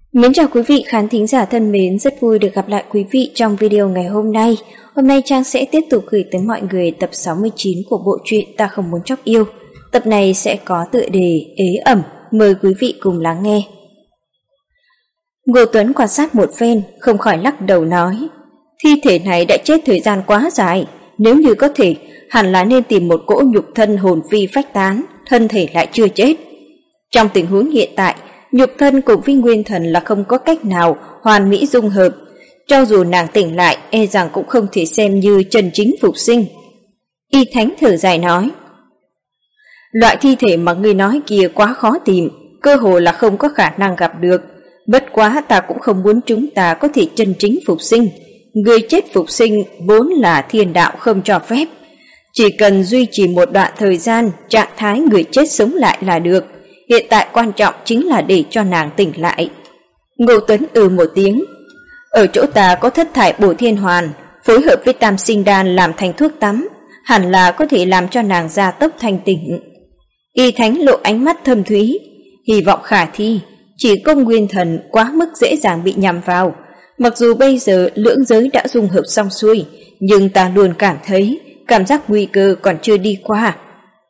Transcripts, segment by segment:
Mến chào quý vị khán thính giả thân mến, rất vui được gặp lại quý vị trong video ngày hôm nay. Hôm nay Trang sẽ tiếp tục gửi tới mọi người tập 69 của bộ truyện Ta Không Muốn Chóc Yêu. Tập này sẽ có tựa đề Ế Ẩm, mời quý vị cùng lắng nghe. Ngô Tuấn quan sát một phen, không khỏi lắc đầu nói: thi thể này đã chết thời gian quá dài, nếu như có thể, hẳn là nên tìm một cỗ nhục thân hồn phi phách tán, thân thể lại chưa chết. Trong tình huống hiện tại, nhục thân cùng với nguyên thần là không có cách nào hoàn mỹ dung hợp, cho dù nàng tỉnh lại e rằng cũng không thể xem như chân chính phục sinh. Y Thánh thở dài nói: loại thi thể mà ngươi nói kia quá khó tìm, cơ hồ là không có khả năng gặp được, bất quá ta cũng không muốn chúng ta có thể chân chính phục sinh. Người chết phục sinh vốn là thiên đạo không cho phép, chỉ cần duy trì một đoạn thời gian trạng thái người chết sống lại là được. Hiện tại quan trọng chính là để cho nàng tỉnh lại. Ngô Tuấn một tiếng: ở chỗ ta có thất thải bổ thiên hoàn, phối hợp với tam sinh đan làm thành thuốc tắm, hẳn là có thể làm cho nàng gia tốc thanh tỉnh. Y Thánh lộ ánh mắt thâm thúy: hy vọng khả thi, chỉ công nguyên thần quá mức dễ dàng bị nhầm vào. Mặc dù bây giờ lưỡng giới đã dung hợp xong xuôi, nhưng ta luôn cảm thấy cảm giác nguy cơ còn chưa đi qua.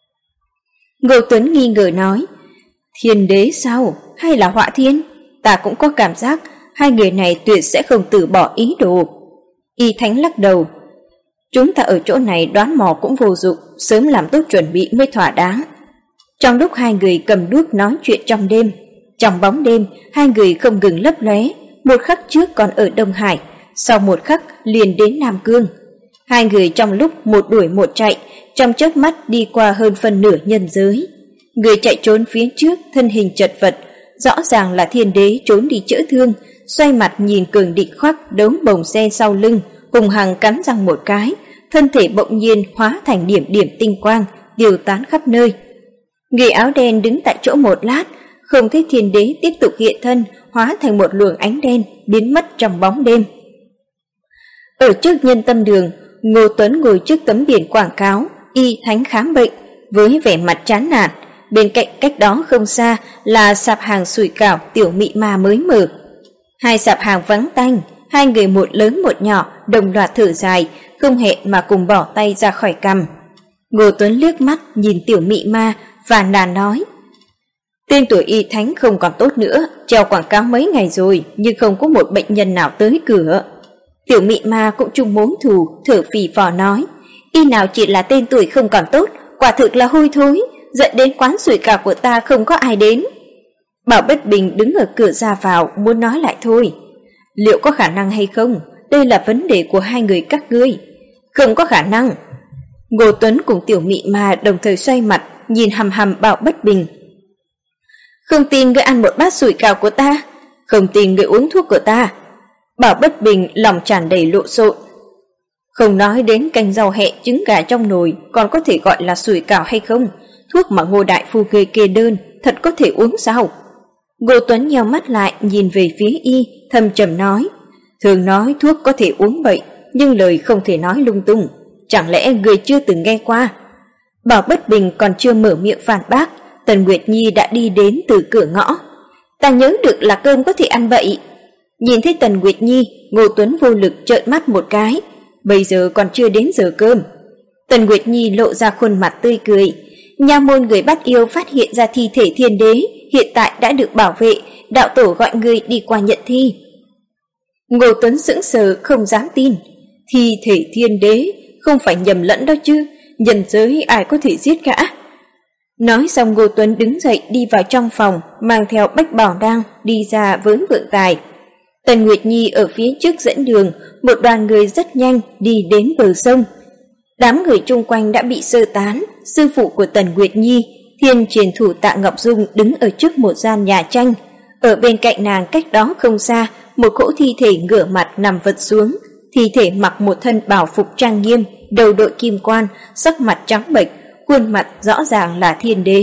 Ngô Tuấn nghi ngờ nói: thiên đế sao? Hay là họa thiên? Ta cũng có cảm giác hai người này tuyệt sẽ không từ bỏ ý đồ. Y Thánh lắc đầu: chúng ta ở chỗ này đoán mò cũng vô dụng, sớm làm tốt chuẩn bị mới thỏa đáng. Trong lúc hai người cầm đuốc nói chuyện trong đêm, trong bóng đêm hai người không ngừng lấp lóe, một khắc trước còn ở Đông Hải, sau một khắc liền đến Nam Cương. Hai người trong lúc một đuổi một chạy, trong chớp mắt đi qua hơn phân nửa nhân giới. Người chạy trốn phía trước thân hình chật vật, rõ ràng là thiên đế trốn đi chữa thương, xoay mặt nhìn cường địch khoác đống bồng xe sau lưng, hùng hăng cắn răng một cái, thân thể bỗng nhiên hóa thành điểm điểm tinh quang, tiêu tán khắp nơi. Người áo đen đứng tại chỗ một lát, không thấy thiên đế tiếp tục hiện thân, hóa thành một luồng ánh đen biến mất trong bóng đêm. Ở trước Nhân Tâm Đường, Ngô Tuấn ngồi trước tấm biển quảng cáo Y Thánh khám bệnh với vẻ mặt chán nản. Bên cạnh cách đó không xa là sạp hàng sủi cảo Tiểu Mị Ma mới mở. Hai sạp hàng vắng tanh, hai người một lớn một nhỏ đồng loạt thở dài, không hẹn mà cùng bỏ tay ra khỏi cằm. Ngô Tuấn liếc mắt nhìn Tiểu Mị Ma và nàn nói: tên tuổi Y Thánh không còn tốt nữa, treo quảng cáo mấy ngày rồi nhưng không có một bệnh nhân nào tới cửa. Tiểu Mị Ma cũng chung mối thù, thở phì phò nói: y nào chỉ là tên tuổi không còn tốt, quả thực là hôi thối, dẫn đến quán sủi cảo của ta không có ai đến. Bảo Bất Bình đứng ở cửa ra vào muốn nói lại thôi: liệu có khả năng hay không? Đây là vấn đề của hai người các ngươi. Không có khả năng. Ngô Tuấn cùng Tiểu Mị Ma đồng thời xoay mặt nhìn hằm hằm Bảo Bất Bình. Không tin ngươi ăn một bát sủi cảo của ta, không tin ngươi uống thuốc của ta. Bảo Bất Bình lòng tràn đầy lộn xộn. Không nói đến canh rau hẹ trứng gà trong nồi còn có thể gọi là sủi cảo hay không, thuốc mà Ngô đại phu kê đơn thật có thể uống sao? Ngô Tuấn nheo mắt lại nhìn về phía y, thầm trầm nói: thường nói thuốc có thể uống bệnh, nhưng lời không thể nói lung tung, chẳng lẽ người chưa từng nghe qua? Bảo Bất Bình còn chưa mở miệng phản bác, Tần Nguyệt Nhi đã đi đến từ cửa ngõ. Ta nhớ được là cơm có thể ăn bậy. Nhìn thấy Tần Nguyệt Nhi, Ngô Tuấn vô lực trợn mắt một cái. Bây giờ còn chưa đến giờ cơm. Tần Nguyệt Nhi lộ ra khuôn mặt tươi cười: nha môn người bắt yêu phát hiện ra thi thể thiên đế, hiện tại đã được bảo vệ, đạo tổ gọi người đi qua nhận thi. Ngô Tuấn sững sờ không dám tin. Thi thể thiên đế, không phải nhầm lẫn đó chứ, nhân giới ai có thể giết cả. Nói xong Ngô Tuấn đứng dậy đi vào trong phòng, mang theo Bách Bảo Đăng đi ra với vượng tài. Tần Nguyệt Nhi ở phía trước dẫn đường, một đoàn người rất nhanh đi đến bờ sông. Đám người chung quanh đã bị sơ tán, sư phụ của Tần Nguyệt Nhi, Thiên Truyền Thủ Tạ Ngọc Dung đứng ở trước một gian nhà tranh. Ở bên cạnh nàng cách đó không xa, một cỗ thi thể ngửa mặt nằm vật xuống, thi thể mặc một thân bảo phục trang nghiêm, đầu đội kim quan, sắc mặt trắng bệch, khuôn mặt rõ ràng là thiên đế.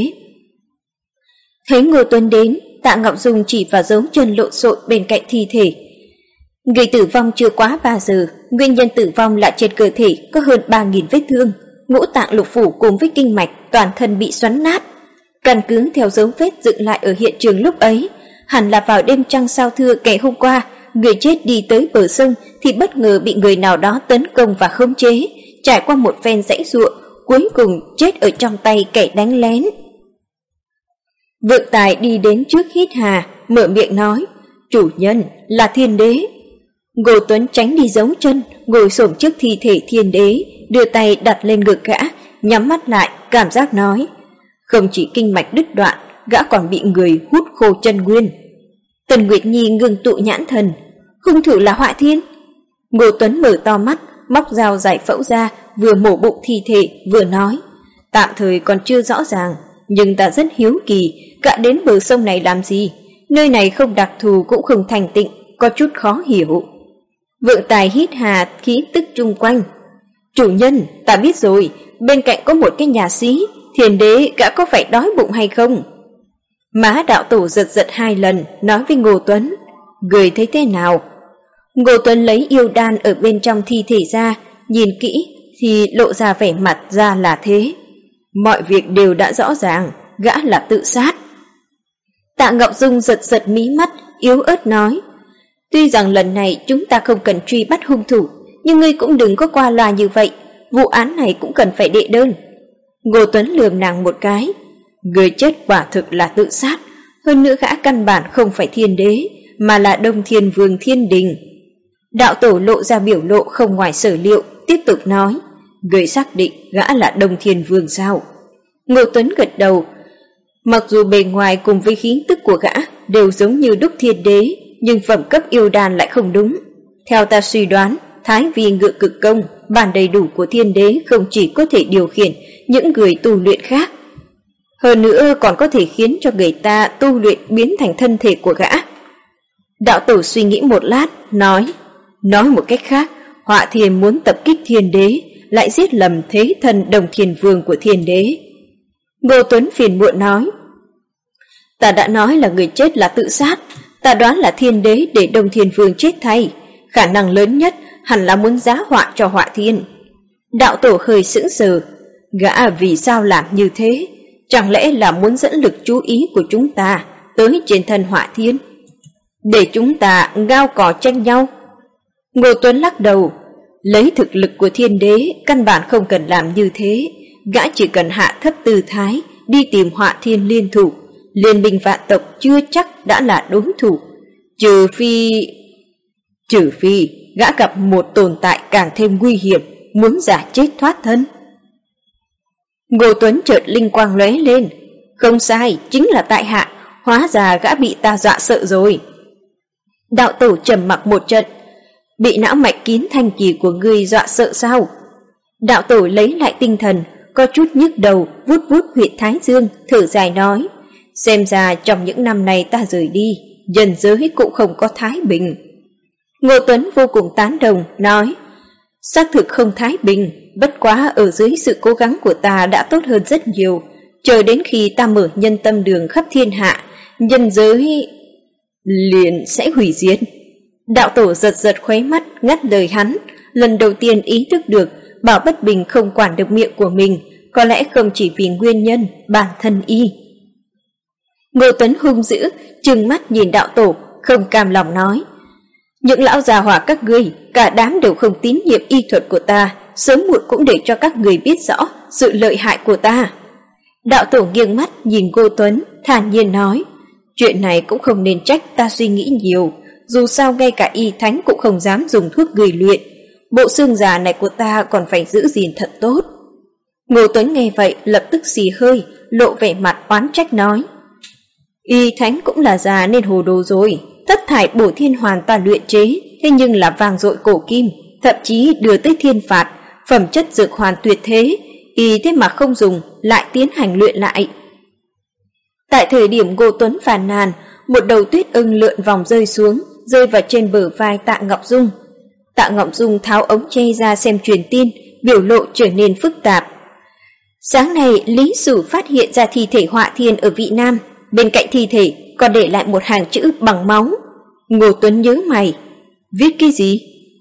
Thấy Ngô Tuấn đến, Tạ Ngọc Dung chỉ vào dấu chân lộn xộn bên cạnh thi thể. Người tử vong chưa quá 3 giờ, nguyên nhân tử vong là trên cơ thể có hơn 3.000 vết thương, ngũ tạng lục phủ cùng với kinh mạch toàn thân bị xoắn nát. Căn cứ theo dấu vết dựng lại ở hiện trường lúc ấy, hẳn là vào đêm trăng sao thưa ngày hôm qua, người chết đi tới bờ sông thì bất ngờ bị người nào đó tấn công và khống chế, trải qua một phen giãy giụa, cuối cùng chết ở trong tay kẻ đánh lén. Vượng Tài đi đến trước hít hà, mở miệng nói, chủ nhân là Thiên Đế. Ngô Tuấn tránh đi giấu chân, ngồi xổm trước thi thể Thiên Đế, đưa tay đặt lên ngực gã, nhắm mắt lại, cảm giác nói, không chỉ kinh mạch đứt đoạn, gã còn bị người hút khô chân nguyên. Tần Nguyệt Nhi ngưng tụ nhãn thần, hung thủ là Họa Thiên. Ngô Tuấn mở to mắt, móc dao giải phẫu ra, vừa mổ bụng thi thể, vừa nói, tạm thời còn chưa rõ ràng, nhưng ta rất hiếu kỳ, gã đến bờ sông này làm gì? Nơi này không đặc thù cũng không thành tịnh, có chút khó hiểu. Vượng Tài hít hà khí tức chung quanh. Chủ nhân, ta biết rồi, bên cạnh có một cái nhà xí, Thiên Đế gã có phải đói bụng hay không? Má đạo tổ giật giật 2 lần, nói với Ngô Tuấn, người thấy thế nào? Ngô Tuấn lấy yêu đan ở bên trong thi thể ra, nhìn kỹ thì lộ ra vẻ mặt ra là thế. Mọi việc đều đã rõ ràng, gã là tự sát. Tạ Ngọc Dung giật giật mí mắt, yếu ớt nói, tuy rằng lần này chúng ta không cần truy bắt hung thủ, nhưng ngươi cũng đừng có qua loa như vậy, vụ án này cũng cần phải đệ đơn. Ngô Tuấn lườm nàng một cái, người chết quả thực là tự sát, hơn nữa gã căn bản không phải Thiên Đế, mà là Đông Thiên Vương Thiên Đình. Đạo tổ lộ ra biểu lộ không ngoài sở liệu, tiếp tục nói, người xác định gã là Đông Thiên Vương sao? Ngô Tuấn gật đầu, mặc dù bề ngoài cùng với khí tức của gã đều giống như đúc Thiên Đế, nhưng phẩm cấp yêu đan lại không đúng. Theo ta suy đoán, Thái Vi Ngự Cực Công, bản đầy đủ của Thiên Đế không chỉ có thể điều khiển những người tu luyện khác, hơn nữa còn có thể khiến cho người ta tu luyện biến thành thân thể của gã. Đạo tổ suy nghĩ một lát, nói một cách khác, Họa Thiên muốn tập kích Thiên Đế, lại giết lầm thế thần Đồng Thiên Vương của Thiên Đế. Ngô Tuấn phiền muộn nói, ta đã nói là người chết là tự sát, ta đoán là Thiên Đế để Đồng Thiên Vương chết thay, khả năng lớn nhất hẳn là muốn giá họa cho Họa Thiên. Đạo tổ hơi sững sờ, gã vì sao làm như thế? Chẳng lẽ là muốn dẫn lực chú ý của chúng ta tới trên thân Họa Thiên, để chúng ta ngao cò tranh nhau? Ngô Tuấn lắc đầu, lấy thực lực của Thiên Đế căn bản không cần làm như thế, gã chỉ cần hạ thấp tư thái đi tìm Họa Thiên liên thủ, liên minh vạn tộc chưa chắc đã là đối thủ, trừ phi gã gặp một tồn tại càng thêm nguy hiểm, muốn giả chết thoát thân. Ngô Tuấn chợt linh quang lóe lên, không sai, chính là tại hạ, hóa ra gã bị ta dọa sợ rồi. Đạo tổ trầm mặc một trận, bị não mạch kín thanh kỳ của ngươi dọa sợ sao? Đạo tổ lấy lại tinh thần, có chút nhức đầu, vuốt vuốt huyệt thái dương, thở dài nói, xem ra trong những năm này ta rời đi, nhân giới cũng không có thái bình. Ngô Tuấn vô cùng tán đồng, nói, xác thực không thái bình, bất quá ở dưới sự cố gắng của ta đã tốt hơn rất nhiều, chờ đến khi ta mở nhân tâm đường khắp thiên hạ, nhân giới liền sẽ hủy diệt. Đạo tổ giật giật khóe mắt, ngắt lời hắn, lần đầu tiên ý thức được Bảo Bất Bình không quản được miệng của mình, có lẽ không chỉ vì nguyên nhân bản thân y. Ngô Tuấn hung dữ, trừng mắt nhìn đạo tổ, không cam lòng nói, những lão già hỏa các ngươi, cả đám đều không tín nhiệm y thuật của ta, sớm muộn cũng để cho các người biết rõ sự lợi hại của ta. Đạo tổ nghiêng mắt nhìn Ngô Tuấn, thản nhiên nói, chuyện này cũng không nên trách ta suy nghĩ nhiều, dù sao ngay cả y thánh cũng không dám dùng thuốc người luyện, bộ xương già này của ta còn phải giữ gìn thật tốt. Ngô Tuấn nghe vậy lập tức xì hơi, lộ vẻ mặt oán trách nói, y thánh cũng là già nên hồ đồ rồi, thất thải bổ thiên hoàn ta luyện chế, thế nhưng là vàng dội cổ kim, thậm chí đưa tới thiên phạt, phẩm chất dược hoàn tuyệt thế, y thế mà không dùng, lại tiến hành luyện lại. Tại thời điểm Ngô Tuấn phàn nàn, một đầu tuyết ưng lượn vòng rơi xuống, rơi vào trên bờ vai Tạ Ngọc Dung. Tạ Ngọc Dung tháo ống tre ra xem truyền tin, biểu lộ trở nên phức tạp. Sáng nay Lý Sử phát hiện ra thi thể Họa Thiên ở Vị Nam, bên cạnh thi thể còn để lại một hàng chữ bằng máu. Ngô Tuấn nhớ mày, viết cái gì?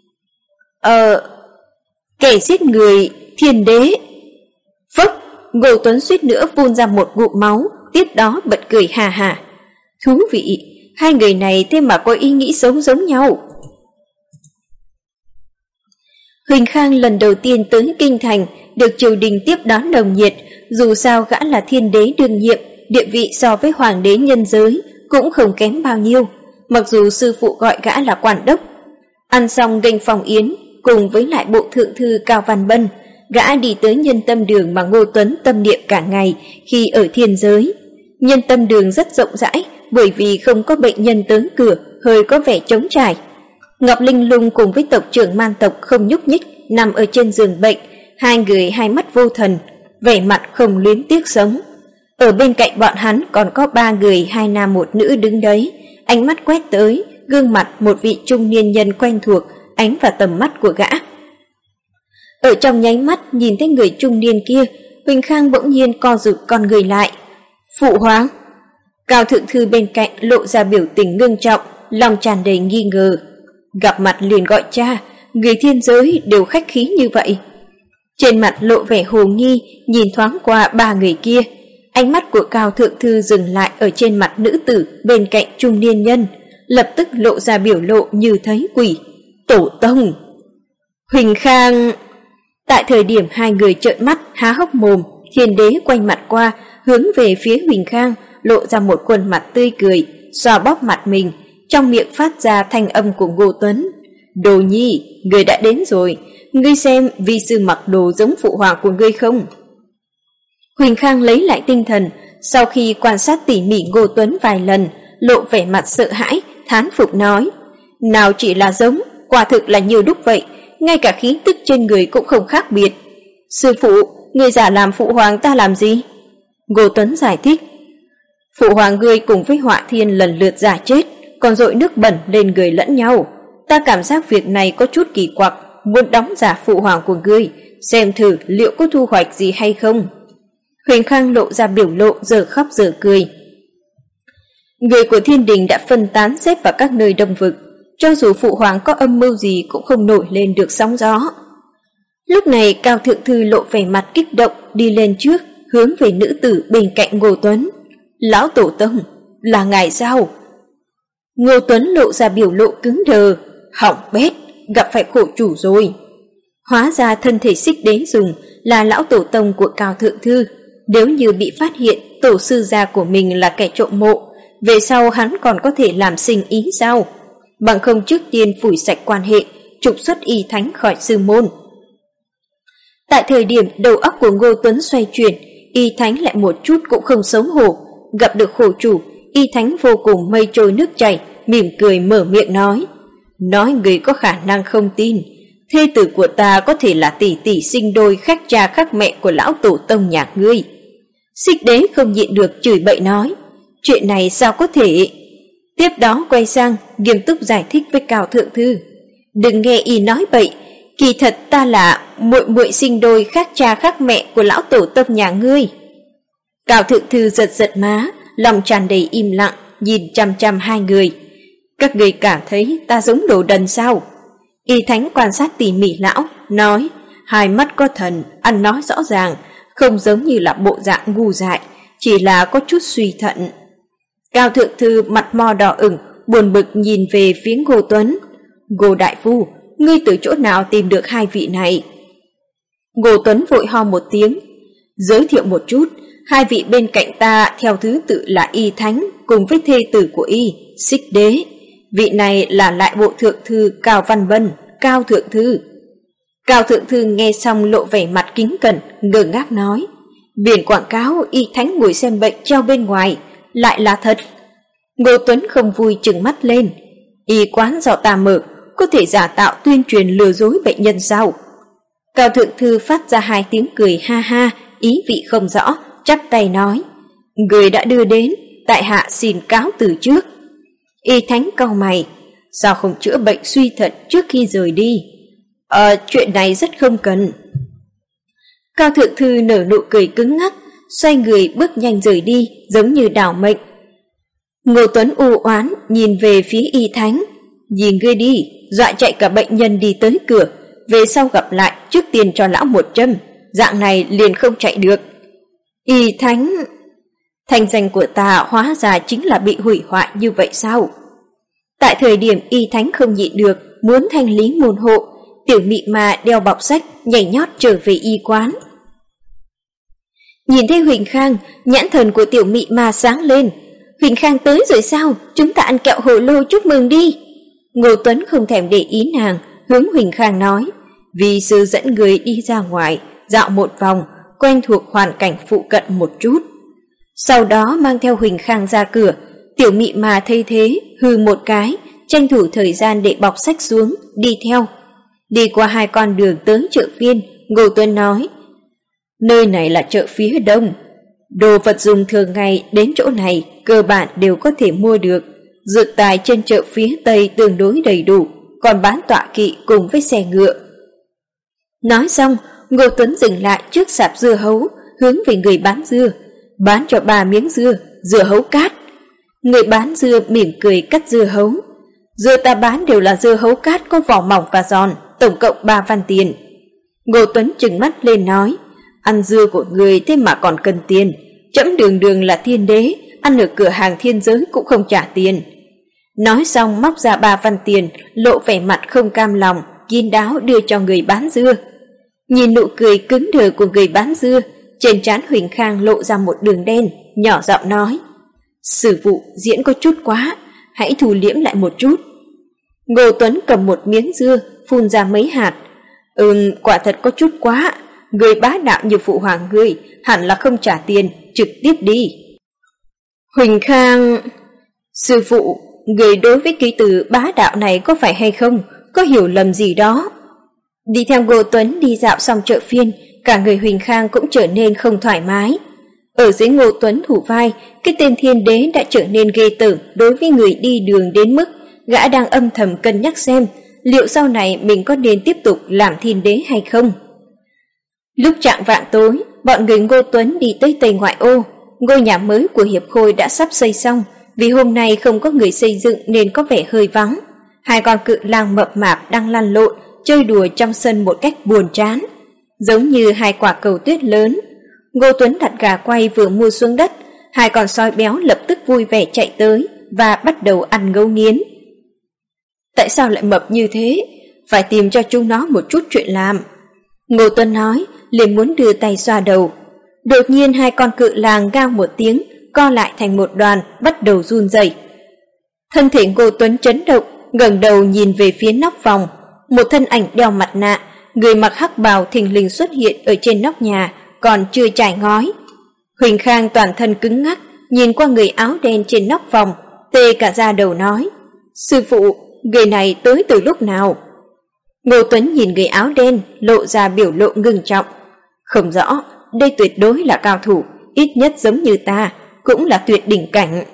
Kẻ giết người Thiên Đế. Phốc, Ngô Tuấn suýt nữa phun ra một ngụm máu, tiếp đó bật cười hà hà. Thú vị, hai người này thế mà có ý nghĩ xấu giống nhau. Huỳnh Khang lần đầu tiên tới kinh thành, được triều đình tiếp đón nồng nhiệt, dù sao gã là thiên đế đương nhiệm, địa vị so với hoàng đế nhân giới cũng không kém bao nhiêu, mặc dù sư phụ gọi gã là quản đốc. Ăn xong nghênh phòng yến, cùng với lại bộ thượng thư Cao Văn Bân, gã đi tới Nhân Tâm Đường mà Ngô Tuấn tâm niệm cả ngày khi ở thiên giới. Nhân Tâm Đường rất rộng rãi, bởi vì không có bệnh nhân tới cửa, hơi có vẻ trống trải. Ngọc Linh Lung cùng với tộc trưởng man tộc không nhúc nhích, nằm ở trên giường bệnh, hai người hai mắt vô thần, vẻ mặt không luyến tiếc sống. Ở bên cạnh bọn hắn còn có 3 người, 2 nam 1 nữ đứng đấy, ánh mắt quét tới, gương mặt một vị trung niên nhân quen thuộc ánh vào tầm mắt của gã. Ở trong nháy mắt nhìn thấy người trung niên kia, Huỳnh Khang bỗng nhiên co rụt con người lại. Phụ hoàng. Cao thượng thư bên cạnh lộ ra biểu tình ngưng trọng, lòng tràn đầy nghi ngờ. Gặp mặt liền gọi cha, người thiên giới đều khách khí như vậy. Trên mặt lộ vẻ hồ nghi, nhìn thoáng qua 3 người kia, ánh mắt của Cao thượng thư dừng lại ở trên mặt nữ tử bên cạnh trung niên nhân, lập tức lộ ra biểu lộ như thấy quỷ. Tổ tông. Huỳnh Khang. Tại thời điểm hai người trợn mắt há hốc mồm, thiên đế quay mặt qua, hướng về phía Huỳnh Khang, lộ ra một khuôn mặt tươi cười, xoa bóp mặt mình, trong miệng phát ra thanh âm của Ngô Tuấn. Đồ nhi, ngươi đã đến rồi, ngươi xem vi sư mặc đồ giống phụ hoàng của ngươi không? Huỳnh Khang lấy lại tinh thần, sau khi quan sát tỉ mỉ Ngô Tuấn vài lần, lộ vẻ mặt sợ hãi, thán phục nói. Nào chỉ là giống, quả thực là như đúc vậy, ngay cả khí tức trên người cũng không khác biệt. Sư phụ, ngươi giả làm phụ hoàng ta làm gì? Ngô Tuấn giải thích. Phụ hoàng ngươi cùng với Họa Thiên lần lượt giả chết, còn dội nước bẩn lên người lẫn nhau. Ta cảm giác việc này có chút kỳ quặc, muốn đóng giả phụ hoàng của ngươi, xem thử liệu có thu hoạch gì hay không. Huỳnh Khang lộ ra biểu lộ giờ khóc giờ cười. Người của thiên đình đã phân tán xếp vào các nơi đông vực, cho dù phụ hoàng có âm mưu gì cũng không nổi lên được sóng gió. Lúc này Cao thượng thư lộ vẻ mặt kích động đi lên trước, hướng về nữ tử bên cạnh Ngô Tuấn. Lão tổ tông, là ngài sao? Ngô Tuấn lộ ra biểu lộ cứng đờ. Hỏng bét, gặp phải khổ chủ rồi. Hóa ra thân thể xích đế dùng là lão tổ tông của Cao thượng thư. Nếu như bị phát hiện tổ sư gia của mình là kẻ trộm mộ, về sau hắn còn có thể làm sinh ý sao? Bằng không trước tiên phủi sạch quan hệ, trục xuất Y Thánh khỏi sư môn. Tại thời điểm đầu óc của Ngô Tuấn xoay chuyển, Y Thánh lại một chút cũng không xấu hổ. Gặp được khổ chủ, Y Thánh vô cùng mây trôi nước chảy, mỉm cười mở miệng nói. Nói người có khả năng không tin, thê tử của ta có thể là tỷ tỷ sinh đôi khác cha khác mẹ của lão tổ tông nhà ngươi. Xích đế không nhịn được chửi bậy nói. Chuyện này sao có thể? Tiếp đó quay sang nghiêm túc giải thích với Cao thượng thư. Đừng nghe y nói bậy, kỳ thật ta là muội muội sinh đôi khác cha khác mẹ của lão tổ tông nhà ngươi. Cao thượng thư giật giật má, lòng tràn đầy im lặng, nhìn chăm chăm hai người. Các người cảm thấy ta giống đồ đần sao? Y Thánh quan sát tỉ mỉ lão, nói, hai mắt có thần, ăn nói rõ ràng, không giống như là bộ dạng ngu dại, chỉ là có chút suy thận. Cao thượng thư mặt mo đỏ ửng, buồn bực nhìn về phía Ngô Tuấn. Ngô đại phu, ngươi từ chỗ nào tìm được hai vị này? Ngô Tuấn vội ho một tiếng. Giới thiệu một chút, hai vị bên cạnh ta theo thứ tự là Y Thánh cùng với thê tử của Y, Xích Đế. Vị này là lại bộ thượng thư Cao Văn Bân, Cao thượng thư. Cao thượng thư nghe xong lộ vẻ mặt kính cẩn, ngơ ngác nói. Biển quảng cáo Y Thánh ngồi xem bệnh treo bên ngoài, lại là thật. Ngô Tuấn không vui trừng mắt lên. Y quán do ta mở, có thể giả tạo tuyên truyền lừa dối bệnh nhân sao? Cao thượng thư phát ra hai tiếng cười ha ha, ý vị không rõ, chắp tay nói. Người đã đưa đến, tại hạ xin cáo từ trước. Y Thánh cau mày, sao không chữa bệnh suy thận trước khi rời đi? Chuyện này rất không cần. Cao thượng thư nở nụ cười cứng ngắc, xoay người bước nhanh rời đi, giống như đảo mệnh. Ngô Tuấn u oán nhìn về phía Y Thánh. Nhìn ngươi đi, dọa chạy cả bệnh nhân đi tới cửa, về sau gặp lại trước tiên cho lão một châm, dạng này liền không chạy được. Y Thánh. Thành danh của ta hóa ra chính là bị hủy hoại như vậy sao? Tại thời điểm Y Thánh không nhịn được, muốn thanh lý môn hộ, Tiểu Mị Ma đeo bọc sách, nhảy nhót trở về y quán. Nhìn thấy Huỳnh Khang, nhãn thần của Tiểu Mị Ma sáng lên. Huỳnh Khang tới rồi sao? Chúng ta ăn kẹo hồ lô chúc mừng đi. Ngô Tuấn không thèm để ý nàng, hướng Huỳnh Khang nói, vì sư dẫn người đi ra ngoài, dạo một vòng, quen thuộc hoàn cảnh phụ cận một chút. Sau đó mang theo Huỳnh Khang ra cửa. Tiểu Mị Ma thấy thế, hừ một cái, tranh thủ thời gian để bọc sách xuống, đi theo. Đi qua 2 con đường tới chợ phiên, Ngô Tuấn nói, nơi này là chợ phía đông. Đồ vật dùng thường ngày đến chỗ này cơ bản đều có thể mua được. Dược tài trên chợ phía tây tương đối đầy đủ, còn bán tọa kỵ cùng với xe ngựa. Nói xong, Ngô Tuấn dừng lại trước sạp dưa hấu, hướng về người bán dưa, bán cho 3 miếng dưa, dưa hấu cát. Người bán dưa mỉm cười cắt dưa hấu. Dưa ta bán đều là dưa hấu cát có vỏ mỏng và giòn, tổng cộng 3 văn tiền. Ngô Tuấn trừng mắt lên nói, ăn dưa của người thế mà còn cần tiền, trẫm đường đường là thiên đế, ăn ở cửa hàng thiên giới cũng không trả tiền. Nói xong móc ra 3 văn tiền, lộ vẻ mặt không cam lòng, kín đáo đưa cho người bán dưa. Nhìn nụ cười cứng đờ của người bán dưa, trên trán Huỳnh Khang lộ ra một đường đen, nhỏ giọng nói, sư phụ diễn có chút quá, hãy thu liễm lại một chút. Ngô Tuấn cầm một miếng dưa, phun ra mấy hạt. Quả thật có chút quá, người bá đạo như phụ hoàng ngươi, hẳn là không trả tiền, trực tiếp đi. Huỳnh Khang, sư phụ, người đối với ký từ bá đạo này có phải hay không, có hiểu lầm gì đó. Đi theo Ngô Tuấn đi dạo xong chợ phiên, cả người Huỳnh Khang cũng trở nên không thoải mái. Ở dưới Ngô Tuấn thủ vai, cái tên thiên đế đã trở nên ghê tởm đối với người đi đường đến mức gã đang âm thầm cân nhắc xem liệu sau này mình có nên tiếp tục làm thiên đế hay không. Lúc chạng vạng tối, bọn người Ngô Tuấn đi tới Tây Ngoại ô. Ngôi nhà mới của Hiệp Khôi đã sắp xây xong, vì hôm nay không có người xây dựng nên có vẻ hơi vắng. 2 con cự lang mập mạp đang lăn lộn, chơi đùa trong sân một cách buồn chán, giống như 2 quả cầu tuyết lớn. Ngô Tuấn đặt gà quay vừa mua xuống đất, 2 con sói béo lập tức vui vẻ chạy tới và bắt đầu ăn ngấu nghiến. Tại sao lại mập như thế? Phải tìm cho chúng nó một chút chuyện làm. Ngô Tuấn nói, liền muốn đưa tay xoa đầu. Đột nhiên 2 con cự lang gào một tiếng, co lại thành một đoàn, bắt đầu run rẩy. Thân thể Ngô Tuấn chấn động, ngẩng đầu nhìn về phía nóc phòng. Một thân ảnh đeo mặt nạ, người mặc hắc bào thình lình xuất hiện ở trên nóc nhà, còn chưa trải ngói. Huỳnh Khang toàn thân cứng ngắc, nhìn qua người áo đen trên nóc phòng, tê cả da đầu nói, sư phụ, người này tới từ lúc nào? Ngô Tuấn nhìn người áo đen, lộ ra biểu lộ ngưng trọng. Không rõ, đây tuyệt đối là cao thủ, ít nhất giống như ta, cũng là tuyệt đỉnh cảnh.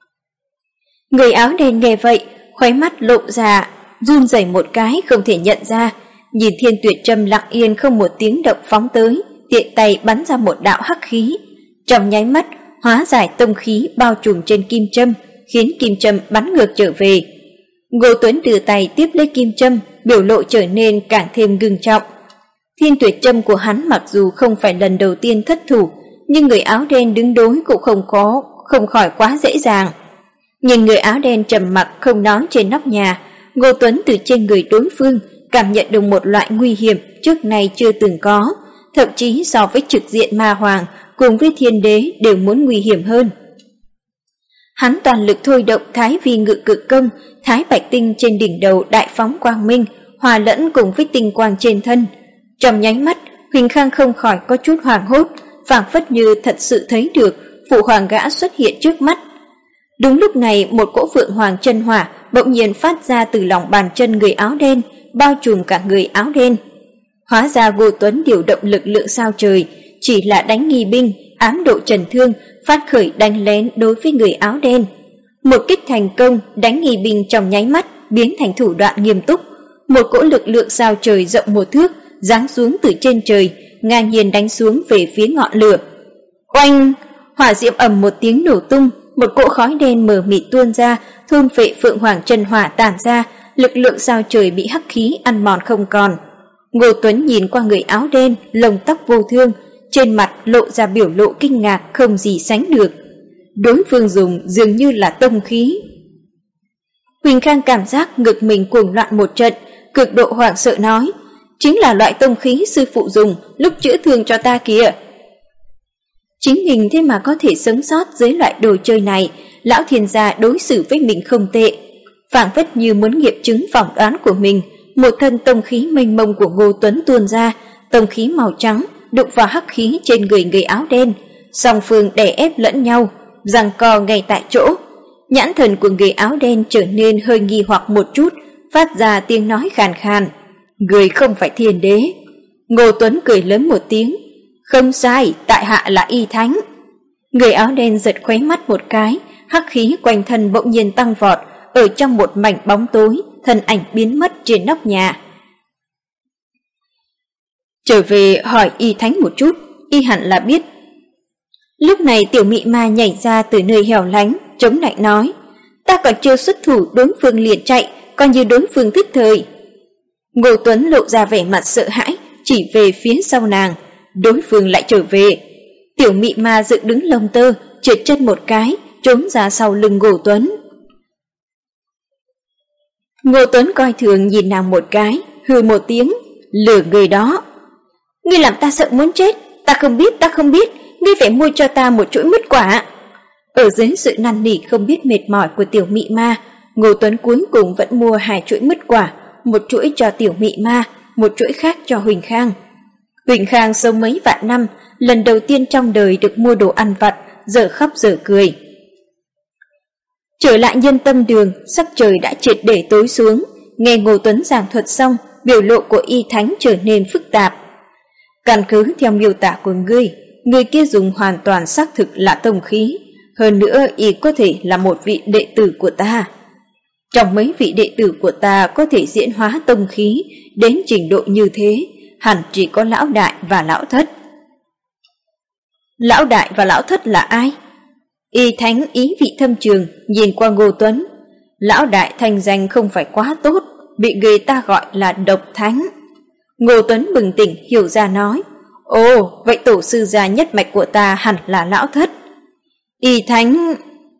Người áo đen nghe vậy, khóe mắt lộ ra, run rẩy một cái không thể nhận ra, nhìn Thiên Tuyệt Trâm lặng yên không một tiếng động phóng tới, tiện tay bắn ra một đạo hắc khí. Trong nháy mắt, hóa giải tông khí bao trùm trên kim châm, khiến kim châm bắn ngược trở về. Ngô Tuấn đưa tay tiếp lấy kim châm, biểu lộ trở nên càng thêm ngưng trọng. Thiên Tuyệt Châm của hắn mặc dù không phải lần đầu tiên thất thủ, nhưng người áo đen đứng đối cũng không khỏi quá dễ dàng. Nhìn người áo đen trầm mặc không nói trên nóc nhà, Ngô Tuấn từ trên người đối phương cảm nhận được một loại nguy hiểm trước nay chưa từng có, thậm chí so với trực diện ma hoàng cùng với thiên đế đều muốn nguy hiểm hơn. Hắn toàn lực thôi động Thái Vi Ngự Cực Công, Thái Bạch Tinh trên đỉnh đầu đại phóng quang minh, hòa lẫn cùng với tinh quang trên thân. Trong nháy mắt, Huỳnh Khang không khỏi có chút hoảng hốt, phảng phất như thật sự thấy được phụ hoàng gã xuất hiện trước mắt. Đúng lúc này, một cỗ Phượng Hoàng chân hỏa bỗng nhiên phát ra từ lòng bàn chân người áo đen, bao trùm cả người áo đen. Hóa ra Ngô Tuấn điều động lực lượng sao trời, chỉ là đánh nghi binh, ám độ trần thương, phát khởi đánh lén đối với người áo đen. Một kích thành công, đánh nghi binh trong nháy mắt biến thành thủ đoạn nghiêm túc. Một cỗ lực lượng sao trời rộng 1 thước giáng xuống từ trên trời, ngang nhiên đánh xuống về phía ngọn lửa. Oanh! Hỏa diễm ầm một tiếng nổ tung, một cỗ khói đen mờ mịt tuôn ra, thôn phệ Phượng Hoàng chân hỏa tản ra, lực lượng sao trời bị hắc khí ăn mòn không còn. Ngô Tuấn nhìn qua người áo đen, lông tóc vô thương, trên mặt lộ ra biểu lộ kinh ngạc không gì sánh được. đối phương dùng dường như là tông khí. Huỳnh Khang cảm giác ngực mình cuồng loạn một trận, cực độ hoảng sợ nói, chính là loại tông khí sư phụ dùng lúc chữa thương cho ta kìa. Chính mình thế mà có thể sống sót dưới loại đồ chơi này, lão thiên gia đối xử với mình không tệ. Phảng phất như muốn nghiệm chứng phỏng đoán của mình, một thân tông khí mênh mông của Ngô Tuấn tuôn ra, tông khí màu trắng đụng vào hắc khí trên người áo đen, song phương đè ép lẫn nhau, giằng co ngay tại chỗ. Nhãn thần của người áo đen trở nên hơi nghi hoặc một chút, phát ra tiếng nói khàn khàn, người không phải thiên đế. Ngô Tuấn cười lớn một tiếng, không sai, tại hạ là Y Thánh. Người áo đen giật khóe mắt một cái, hắc khí quanh thân bỗng nhiên tăng vọt, ở trong một mảnh bóng tối, thân ảnh biến mất trên nóc nhà. Trở về hỏi Y Thánh một chút, y hẳn là biết. Lúc này Tiểu Mị Ma nhảy ra từ nơi hẻo lánh, chống lạnh nói, ta còn chưa xuất thủ đối phương liền chạy, coi như đối phương thức thời. Ngô Tuấn lộ ra vẻ mặt sợ hãi, chỉ về phía sau nàng, đối phương lại trở về. Tiểu Mị Ma dựng đứng lông tơ, trượt chân một cái, trốn ra sau lưng Ngô Tuấn. Ngô Tuấn coi thường nhìn nàng một cái, hừ một tiếng, lừa người đó. Ngươi làm ta sợ muốn chết, ta không biết, ngươi phải mua cho ta một chuỗi mứt quả. Ở dưới sự năn nỉ không biết mệt mỏi của Tiểu Mị Ma, Ngô Tuấn cuối cùng vẫn mua 2 chuỗi mứt quả, một chuỗi cho Tiểu Mị Ma, một chuỗi khác cho Huỳnh Khang. Huỳnh Khang sống mấy vạn năm, lần đầu tiên trong đời được mua đồ ăn vặt, giờ khóc giờ cười. Trở lại Nhân Tâm Đường, sắc trời đã triệt để tối xuống, nghe Ngô Tuấn giảng thuật xong, biểu lộ của Y Thánh trở nên phức tạp. Căn cứ theo miêu tả của ngươi, người kia dùng hoàn toàn xác thực là tông khí, hơn nữa y có thể là một vị đệ tử của ta. Trong mấy vị đệ tử của ta có thể diễn hóa tông khí đến trình độ như thế, hẳn chỉ có Lão Đại và Lão Thất. Lão Đại và Lão Thất là ai? Y Thánh ý vị thâm trường, nhìn qua Ngô Tuấn. Lão Đại thành danh không phải quá tốt, bị người ta gọi là độc thánh. Ngô Tuấn bừng tỉnh hiểu ra nói, ồ, vậy tổ sư gia nhất mạch của ta hẳn là Lão Thất. Y Thánh...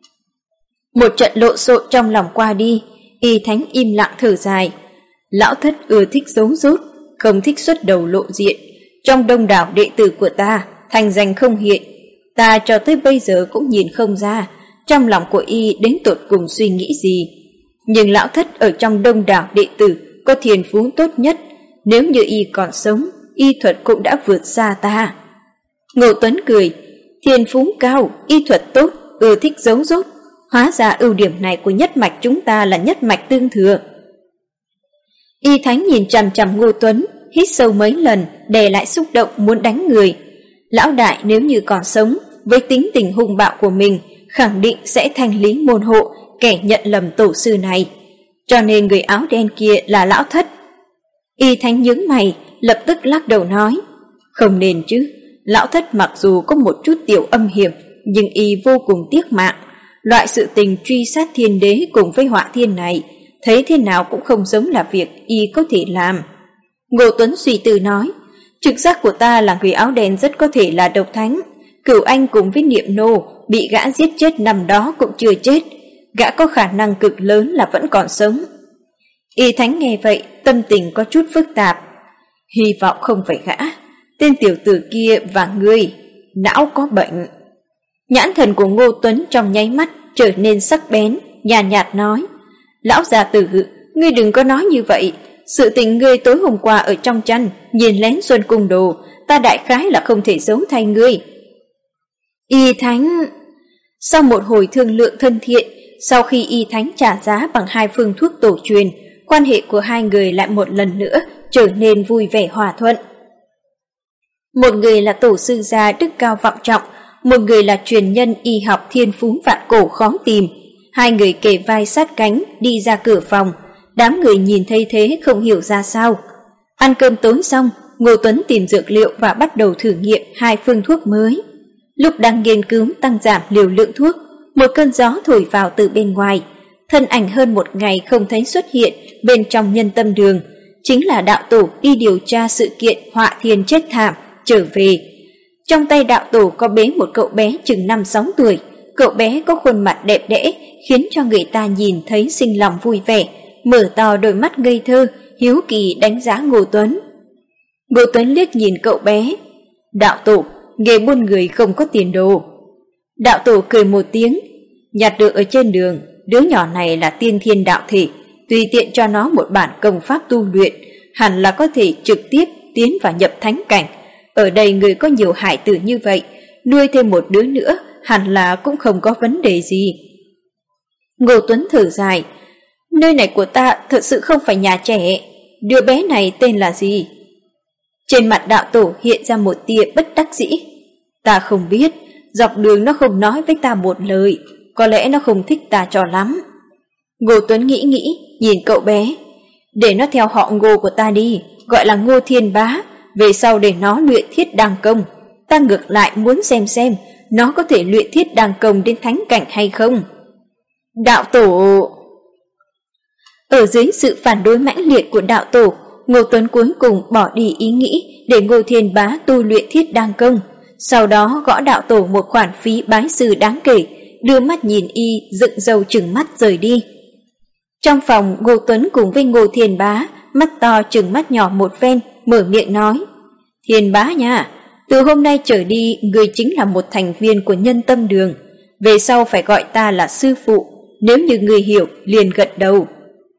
Một trận lộn xộn trong lòng qua đi, Y Thánh im lặng thở dài. Lão Thất ưa thích giấu rốt, không thích xuất đầu lộ diện. Trong đông đảo đệ tử của ta, thành danh không hiện. Ta cho tới bây giờ cũng nhìn không ra trong lòng của y đến tột cùng suy nghĩ gì. Nhưng Lão Thất ở trong đông đảo đệ tử có thiên phú tốt nhất. Nếu như y còn sống, y thuật cũng đã vượt xa ta. Ngô Tuấn cười, thiên phú cao, y thuật tốt, ưa thích giấu rốt. Hóa ra ưu điểm này của nhất mạch chúng ta là nhất mạch tương thừa. Y Thánh nhìn chằm chằm Ngô Tuấn, hít sâu mấy lần, đè lại xúc động muốn đánh người. Lão Đại nếu như còn sống, với tính tình hung bạo của mình, khẳng định sẽ thanh lý môn hộ kẻ nhận lầm tổ sư này. Cho nên người áo đen kia là Lão Thất. Y Thánh nhướng mày, lập tức lắc đầu nói, không nên chứ, Lão Thất mặc dù có một chút tiểu âm hiểm, nhưng y vô cùng tiếc mạng. Loại sự tình truy sát thiên đế cùng với họa thiên này, thấy thế nào cũng không giống là việc y có thể làm. Ngô Tuấn suy tư nói, trực giác của ta là người áo đen rất có thể là độc thánh. Cửu Anh cùng với Niệm Nô bị gã giết chết năm đó cũng chưa chết, gã có khả năng cực lớn là vẫn còn sống. Y Thánh nghe vậy, tâm tình có chút phức tạp. Hy vọng không phải gã, tên tiểu tử kia và ngươi, não có bệnh. Nhãn thần của Ngô Tuấn trong nháy mắt trở nên sắc bén, nhàn nhạt nói, Lão gia tử, ngươi đừng có nói như vậy. Sự tình ngươi tối hôm qua ở trong tranh nhìn lén Xuân Cung Đồ, ta đại khái là không thể giấu thay ngươi. Y Thánh... Sau một hồi thương lượng thân thiện, sau khi Y Thánh trả giá bằng 2 phương thuốc tổ truyền, quan hệ của hai người lại một lần nữa trở nên vui vẻ hòa thuận. Một người là tổ sư gia đức cao vọng trọng, một người là truyền nhân y học thiên phú vạn cổ khó tìm. Hai người kề vai sát cánh đi ra cửa phòng, đám người nhìn thấy thế không hiểu ra sao. Ăn cơm tối xong, Ngô Tuấn tìm dược liệu và bắt đầu thử nghiệm 2 phương thuốc mới. Lúc đang nghiên cứu tăng giảm liều lượng thuốc, một cơn gió thổi vào từ bên ngoài. Thân ảnh hơn một ngày không thấy xuất hiện bên trong Nhân Tâm Đường, chính là đạo tổ đi điều tra sự kiện họa thiên chết thảm trở về. Trong tay đạo tổ có bế một cậu bé chừng 5-6 tuổi, cậu bé có khuôn mặt đẹp đẽ khiến cho người ta nhìn thấy sinh lòng vui vẻ, mở to đôi mắt ngây thơ, hiếu kỳ đánh giá Ngô Tuấn. Ngô Tuấn liếc nhìn cậu bé. Đạo tổ, nghề buôn người không có tiền đồ. Đạo tổ cười một tiếng. Nhặt được ở trên đường, đứa nhỏ này là tiên thiên đạo thể, tùy tiện cho nó một bản công pháp tu luyện, hẳn là có thể trực tiếp tiến vào nhập thánh cảnh. Ở đây người có nhiều hải tử như vậy, nuôi thêm một đứa nữa hẳn là cũng không có vấn đề gì. Ngô Tuấn thở dài. Nơi này của ta thật sự không phải nhà trẻ. Đứa bé này tên là gì? Trên mặt đạo tổ hiện ra một tia bất đắc dĩ. Ta không biết, dọc đường nó không nói với ta một lời, có lẽ nó không thích ta cho lắm. Ngô Tuấn nghĩ, nhìn cậu bé. Để nó theo họ Ngô của ta đi, gọi là Ngô Thiên Bá, về sau để nó luyện thiết đăng công. Ta ngược lại muốn xem nó có thể luyện thiết đăng công đến thánh cảnh hay không. Đạo tổ... Ở dưới sự phản đối mãnh liệt của đạo tổ, Ngô Tuấn cuối cùng bỏ đi ý nghĩ để Ngô Thiên Bá tu luyện thiết đăng công, sau đó gõ đạo tổ một khoản phí bái sư đáng kể, đưa mắt nhìn y dựng râu trừng mắt rời đi. Trong phòng, Ngô Tuấn cùng với Ngô Thiên Bá, mắt to trừng mắt nhỏ một phen, mở miệng nói: Thiên Bá nha, từ hôm nay trở đi người chính là một thành viên của Nhân Tâm Đường, về sau phải gọi ta là sư phụ, nếu như người hiểu liền gật đầu.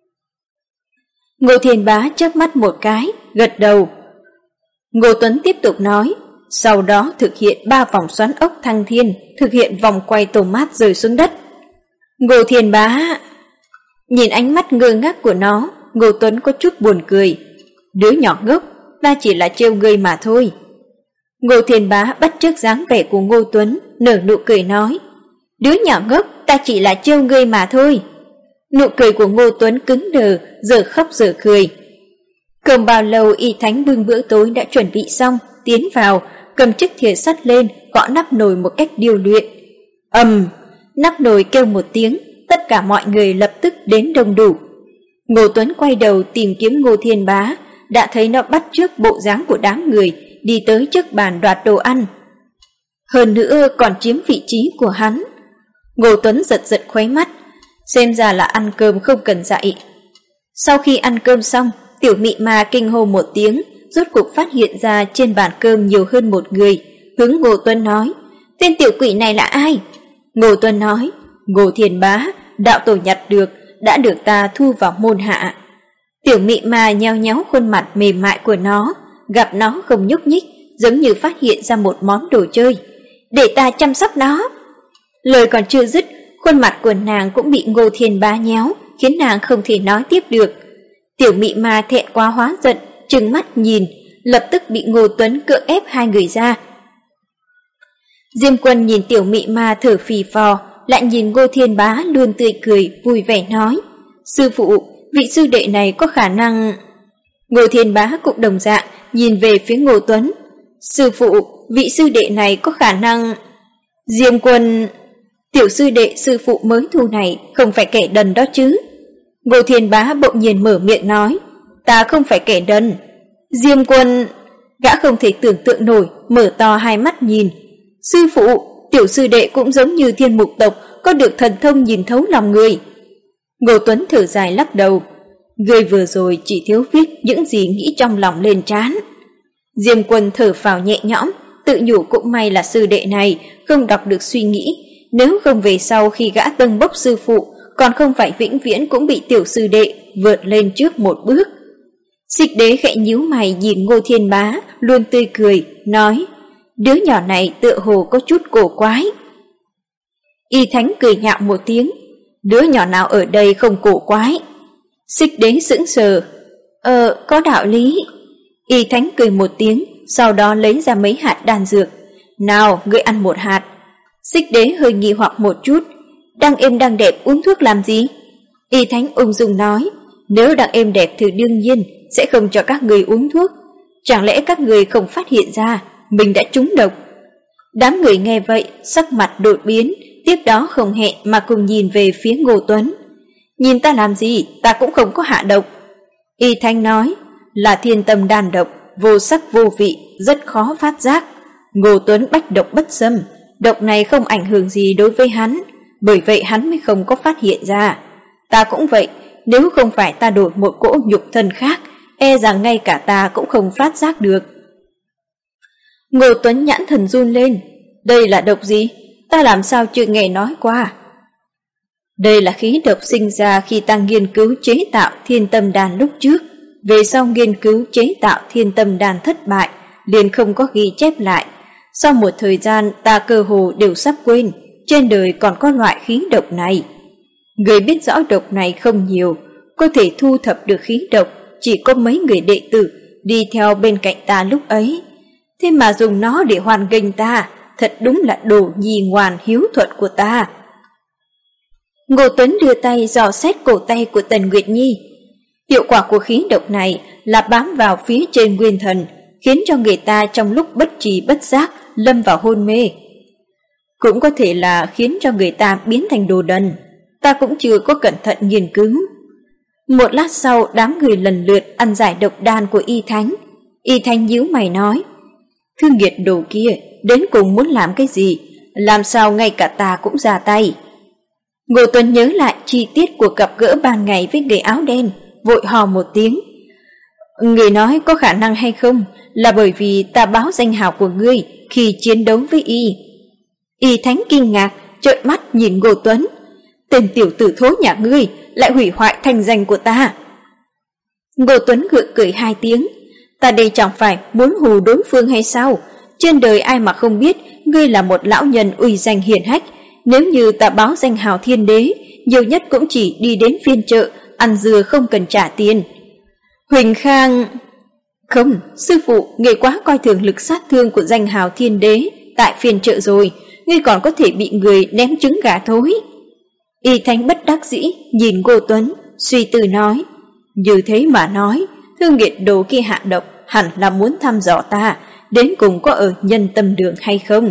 Ngô Thiên Bá chớp mắt một cái, gật đầu. Ngô Tuấn tiếp tục nói, sau đó thực hiện 3 vòng xoắn ốc thăng thiên, thực hiện vòng quay tomat rơi xuống đất. Ngô Thiên Bá... Nhìn ánh mắt ngơ ngác của nó, Ngô Tuấn có chút buồn cười. Đứa nhỏ ngốc, ta chỉ là trêu ngươi mà thôi. Ngô Thiên Bá bắt chước dáng vẻ của Ngô Tuấn, nở nụ cười nói, đứa nhỏ ngốc, ta chỉ là trêu ngươi mà thôi. Nụ cười của Ngô Tuấn cứng đờ, giờ khóc giờ cười. Không bao lâu Y Thánh bưng bữa tối đã chuẩn bị xong, tiến vào, cầm chiếc thìa sắt lên, gõ nắp nồi một cách điêu luyện. Nắp nồi kêu một tiếng, tất cả mọi người lập tức đến đông đủ. Ngô Tuấn quay đầu tìm kiếm Ngô Thiên Bá, đã thấy nó bắt chước bộ dáng của đám người, đi tới trước bàn đoạt đồ ăn. Hơn nữa còn chiếm vị trí của hắn. Ngô Tuấn giật khóe mắt, xem ra là ăn cơm không cần dạy. Sau khi ăn cơm xong, Tiểu Mị Ma kinh hô một tiếng, rốt cuộc phát hiện ra trên bàn cơm nhiều hơn một người, hướng Ngô Tuấn nói, tên tiểu quỷ này là ai? Ngô Tuấn nói, Ngô Thiên Bá, đạo tổ nhặt được, đã được ta thu vào môn hạ. Tiểu Mị Ma nheo nhéo khuôn mặt mềm mại của nó, gặp nó không nhúc nhích, giống như phát hiện ra một món đồ chơi. Để ta chăm sóc nó. Lời còn chưa dứt, khuôn mặt của nàng cũng bị Ngô Thiên Bá nhéo, khiến nàng không thể nói tiếp được. Tiểu Mị Ma thẹn quá hóa giận, trừng mắt nhìn, lập tức bị Ngô Tuấn cưỡng ép hai người ra. Diêm Quân nhìn Tiểu Mị Ma thở phì phò, lại nhìn Ngô Thiên Bá luôn tươi cười, vui vẻ nói, sư phụ, vị sư đệ này có khả năng... Ngô Thiên Bá cũng đồng dạng, nhìn về phía Ngô Tuấn. Sư phụ, vị sư đệ này có khả năng... Diêm Quân... Tiểu sư đệ sư phụ mới thu này không phải kẻ đần đó chứ. Ngô Thiên Bá bỗng nhiên mở miệng nói, ta không phải kẻ đần. Diêm Quân... Gã không thể tưởng tượng nổi, mở to hai mắt nhìn. Sư phụ, tiểu sư đệ cũng giống như Thiên Mục tộc, có được thần thông nhìn thấu lòng người. Ngô Tuấn thở dài lắc đầu, người vừa rồi chỉ thiếu viết những gì nghĩ trong lòng lên trán. Diêm Quân thở phào nhẹ nhõm, tự nhủ cũng may là sư đệ này không đọc được suy nghĩ, nếu không về sau khi gã tâng bốc sư phụ, còn không phải vĩnh viễn cũng bị tiểu sư đệ vượt lên trước một bước. Xích Đế khẽ nhíu mày nhìn Ngô Thiên Bá, luôn tươi cười, nói, đứa nhỏ này tựa hồ có chút cổ quái. Y Thánh cười nhạo một tiếng, đứa nhỏ nào ở đây không cổ quái? Xích Đế sững sờ, có đạo lý. Y Thánh cười một tiếng, sau đó lấy ra mấy hạt đan dược. Nào, ngươi ăn một hạt. Xích Đế hơi nghi hoặc một chút, đang êm đang đẹp uống thuốc làm gì? Y Thánh ung dung nói, nếu đang êm đẹp thì đương nhiên sẽ không cho các người uống thuốc. Chẳng lẽ các người không phát hiện ra mình đã trúng độc? Đám người nghe vậy, sắc mặt đột biến, tiếp đó không hẹn mà cùng nhìn về phía Ngô Tuấn. Nhìn ta làm gì, ta cũng không có hạ độc. Y Thanh nói, là thiên tâm đan độc, vô sắc vô vị, rất khó phát giác. Ngô Tuấn bách độc bất xâm, độc này không ảnh hưởng gì đối với hắn, bởi vậy hắn mới không có phát hiện ra. Ta cũng vậy, nếu không phải ta đổi một cỗ nhục thân khác, e rằng ngay cả ta cũng không phát giác được. Ngô Tuấn nhãn thần run lên. Đây là độc gì? Ta làm sao chưa nghe nói qua? Đây là khí độc sinh ra khi ta nghiên cứu chế tạo Thiên Tâm Đan lúc trước. Về sau nghiên cứu chế tạo Thiên Tâm Đan thất bại, liền không có ghi chép lại. Sau một thời gian ta cơ hồ đều sắp quên, trên đời còn có loại khí độc này. Người biết rõ độc này không nhiều, có thể thu thập được khí độc chỉ có mấy người đệ tử đi theo bên cạnh ta lúc ấy. Thế mà dùng nó để hoàn nghênh ta, thật đúng là đồ nhi ngoan hiếu thuận của ta. Ngô Tuấn đưa tay dò xét cổ tay của Tần Nguyệt Nhi. Hiệu quả của khí độc này là bám vào phía trên nguyên thần, khiến cho người ta trong lúc bất trí bất giác lâm vào hôn mê. Cũng có thể là khiến cho người ta biến thành đồ đần. Ta cũng chưa có cẩn thận nghiên cứu. Một lát sau, đám người lần lượt ăn giải độc đan của Y Thánh. Y Thánh nhíu mày nói: Thư nghiệt đồ kia đến cùng muốn làm cái gì? Làm sao ngay cả ta cũng ra tay? Ngô Tuấn nhớ lại chi tiết của gặp gỡ ban ngày với người áo đen, vội hò một tiếng. Người nói có khả năng hay không là bởi vì ta báo danh hào của ngươi khi chiến đấu với Y. Y Thánh kinh ngạc, trợn mắt nhìn Ngô Tuấn. Tên tiểu tử thối nhà ngươi lại hủy hoại thanh danh của ta. Ngô Tuấn gượng cười hai tiếng. Ta đây chẳng phải muốn hù đối phương hay sao? Trên đời ai mà không biết ngươi là một lão nhân uy danh hiển hách. Nếu như ta báo danh hào Thiên Đế, nhiều nhất cũng chỉ đi đến phiên chợ ăn dừa không cần trả tiền. Huỳnh Khang... Không, sư phụ, ngươi quá coi thường lực sát thương của danh hào Thiên Đế tại phiên chợ rồi, ngươi còn có thể bị người ném trứng gà thối. Y Thánh bất đắc dĩ nhìn Ngô Tuấn, suy tư nói: Như thế mà nói, Thương nghiệt đồ kia hạ độc hẳn là muốn thăm dò ta đến cùng có ở Nhân Tâm Đường hay không.